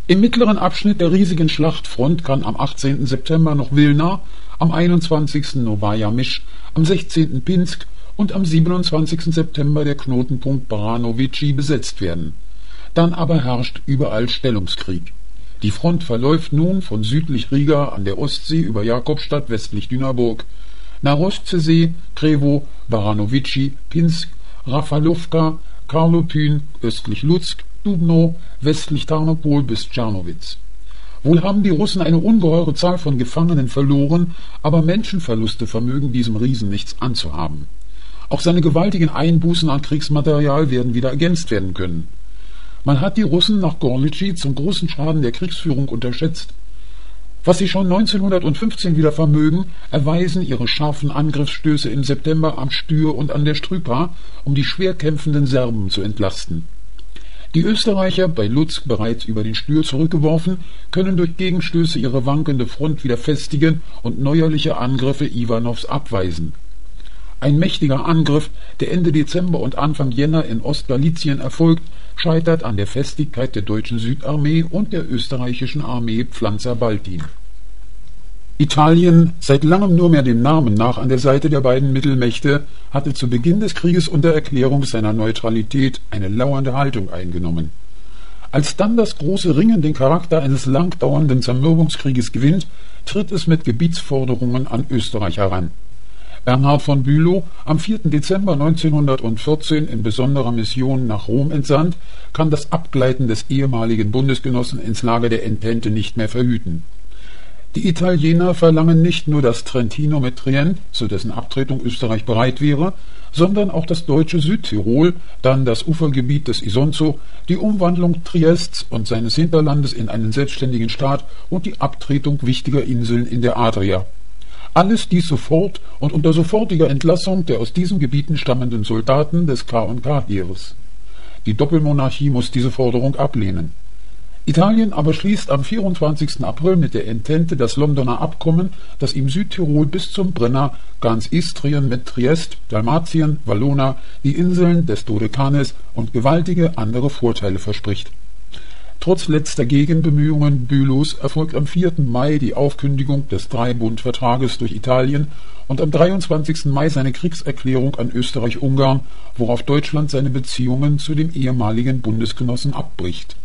Im mittleren Abschnitt der riesigen Schlachtfront kann am 18. September noch Wilna, am 21. Nowaja Misch, am 16. Pinsk und am 27. September der Knotenpunkt Baranowici besetzt werden. Dann aber herrscht überall Stellungskrieg. Die Front verläuft nun von südlich Riga an der Ostsee über Jakobstadt westlich Dünaburg, Narostsee, Krewo, Baranowici, Pinsk, Rafalowka, Karlopyn östlich Lutsk, Dubno westlich Tarnopol bis Tschernowitz. Wohl haben die Russen eine ungeheure Zahl von Gefangenen verloren, aber Menschenverluste vermögen diesem Riesen nichts anzuhaben. Auch seine gewaltigen Einbußen an Kriegsmaterial werden wieder ergänzt werden können. Man hat die Russen nach Gorlitschi zum großen Schaden der Kriegsführung unterschätzt. Was sie schon 1915 wieder vermögen, erweisen ihre scharfen Angriffsstöße im September am Stür und an der Strypa, um die schwer kämpfenden Serben zu entlasten. Die Österreicher, bei Lutsk bereits über den Stür zurückgeworfen, können durch Gegenstöße ihre wankende Front wieder festigen und neuerliche Angriffe Iwanows abweisen. Ein mächtiger Angriff, der Ende Dezember und Anfang Jänner in Ostgalizien erfolgt, scheitert an der Festigkeit der deutschen Südarmee und der österreichischen Armee Pflanzer-Baltin. Italien, seit langem nur mehr dem Namen nach an der Seite der beiden Mittelmächte, hatte zu Beginn des Krieges unter Erklärung seiner Neutralität eine lauernde Haltung eingenommen. Als dann das große Ringen den Charakter eines lang dauernden Zermürbungskrieges gewinnt, tritt es mit Gebietsforderungen an Österreich heran. Bernhard von Bülow, am 4. Dezember 1914 in besonderer Mission nach Rom entsandt, kann das Abgleiten des ehemaligen Bundesgenossen ins Lager der Entente nicht mehr verhüten. Die Italiener verlangen nicht nur das Trentino mit Trient, zu dessen Abtretung Österreich bereit wäre, sondern auch das deutsche Südtirol, dann das Ufergebiet des Isonzo, die Umwandlung Triests und seines Hinterlandes in einen selbstständigen Staat und die Abtretung wichtiger Inseln in der Adria. Alles dies sofort und unter sofortiger Entlassung der aus diesen Gebieten stammenden Soldaten des K&K-Heeres. Die Doppelmonarchie muss diese Forderung ablehnen. Italien aber schließt am 24. April mit der Entente das Londoner Abkommen, das ihm Südtirol bis zum Brenner, ganz Istrien mit Triest, Dalmatien, Vallona, die Inseln des Dodekanes und gewaltige andere Vorteile verspricht. Trotz letzter Gegenbemühungen Bülows erfolgt am 4. Mai die Aufkündigung des Drei-Bund-Vertrages durch Italien und am 23. Mai seine Kriegserklärung an Österreich-Ungarn, worauf Deutschland seine Beziehungen zu dem ehemaligen Bundesgenossen abbricht.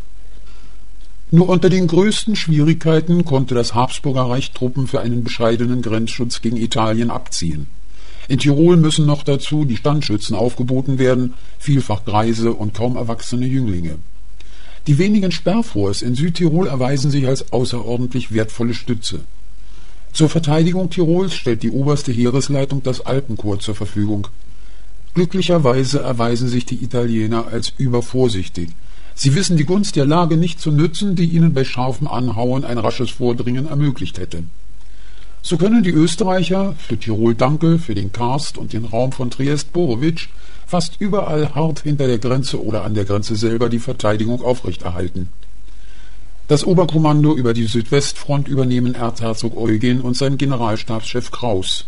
Nur unter den größten Schwierigkeiten konnte das Habsburger Reich Truppen für einen bescheidenen Grenzschutz gegen Italien abziehen. In Tirol müssen noch dazu die Standschützen aufgeboten werden, vielfach Greise und kaum erwachsene Jünglinge. Die wenigen Sperrforts in Südtirol erweisen sich als außerordentlich wertvolle Stütze. Zur Verteidigung Tirols stellt die oberste Heeresleitung das Alpenkorps zur Verfügung. Glücklicherweise erweisen sich die Italiener als übervorsichtig. Sie wissen die Gunst der Lage nicht zu nützen, die ihnen bei scharfem Anhauen ein rasches Vordringen ermöglicht hätte. So können die Österreicher, für Tirol Dankel, für den Karst und den Raum von Triest-Borowitsch, fast überall hart hinter der Grenze oder an der Grenze selber die Verteidigung aufrechterhalten. Das Oberkommando über die Südwestfront übernehmen Erzherzog Eugen und sein Generalstabschef Kraus.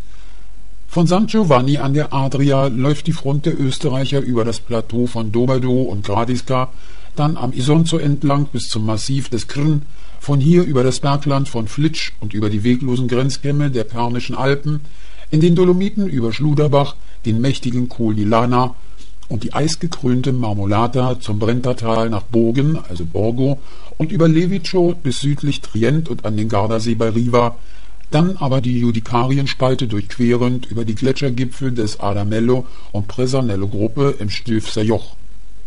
Von St. Giovanni an der Adria läuft die Front der Österreicher über das Plateau von Doberdo und Gradiska, dann am Isonzo entlang bis zum Massiv des Krn, von hier über das Bergland von Flitsch und über die weglosen Grenzkämme der Pernischen Alpen, in den Dolomiten über Schluderbach, den mächtigen Col di Lana und die eisgekrönte Marmolata zum Brentertal nach Burgen, also Borgo, und über Levico bis südlich Trient und an den Gardasee bei Riva, dann aber die Judicarienspalte durchquerend über die Gletschergipfel des Adamello und Presanello-Gruppe im Stilfser Joch.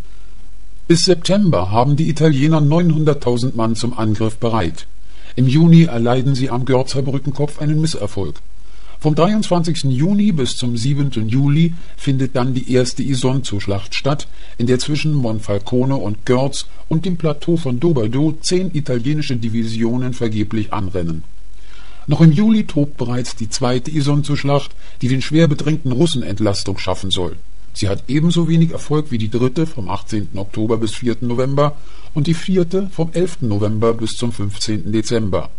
Bis September haben die Italiener 900.000 Mann zum Angriff bereit. Im Juni erleiden sie am Görzer Brückenkopf einen Misserfolg. Vom 23. Juni bis zum 7. Juli findet dann die erste Isonzo-Schlacht statt, in der zwischen Monfalcone und Görz und dem Plateau von Doberdo 10 italienische Divisionen vergeblich anrennen. Noch im Juli tobt bereits die zweite Isonzo-Schlacht, die den schwer bedrängten Russen Entlastung schaffen soll. Sie hat ebenso wenig Erfolg wie die dritte vom 18. Oktober bis 4. November und die vierte vom 11. November bis zum 15. Dezember.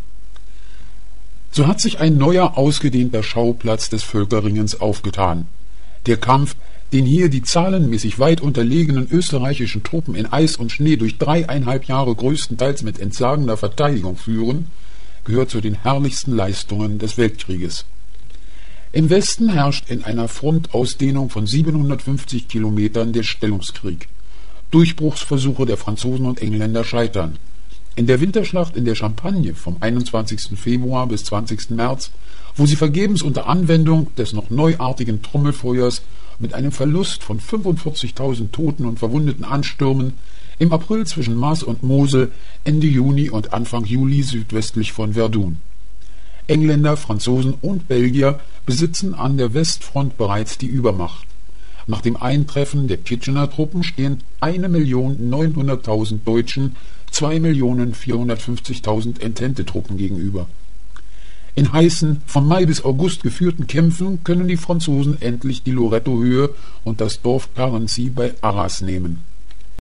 So hat sich ein neuer, ausgedehnter Schauplatz des Völkerringens aufgetan. Der Kampf Den hier die zahlenmäßig weit unterlegenen österreichischen Truppen in Eis und Schnee durch 3,5 Jahre größtenteils mit entsagender Verteidigung führen, gehört zu den herrlichsten Leistungen des Weltkrieges. Im Westen herrscht in einer Frontausdehnung von 750 Kilometern der Stellungskrieg. Durchbruchsversuche der Franzosen und Engländer scheitern. In der Winterschlacht in der Champagne vom 21. Februar bis 20. März, wo sie vergebens unter Anwendung des noch neuartigen Trommelfeuers mit einem Verlust von 45.000 Toten und Verwundeten anstürmen, im April zwischen Maas und Mosel, Ende Juni und Anfang Juli südwestlich von Verdun. Engländer, Franzosen und Belgier besitzen an der Westfront bereits die Übermacht. Nach dem Eintreffen der Kitchener Truppen stehen 1.900.000 Deutschen 2.450.000 Entente-Truppen gegenüber. In heißen, von Mai bis August geführten Kämpfen können die Franzosen endlich die Loretto-Höhe und das Dorf Carency bei Arras nehmen.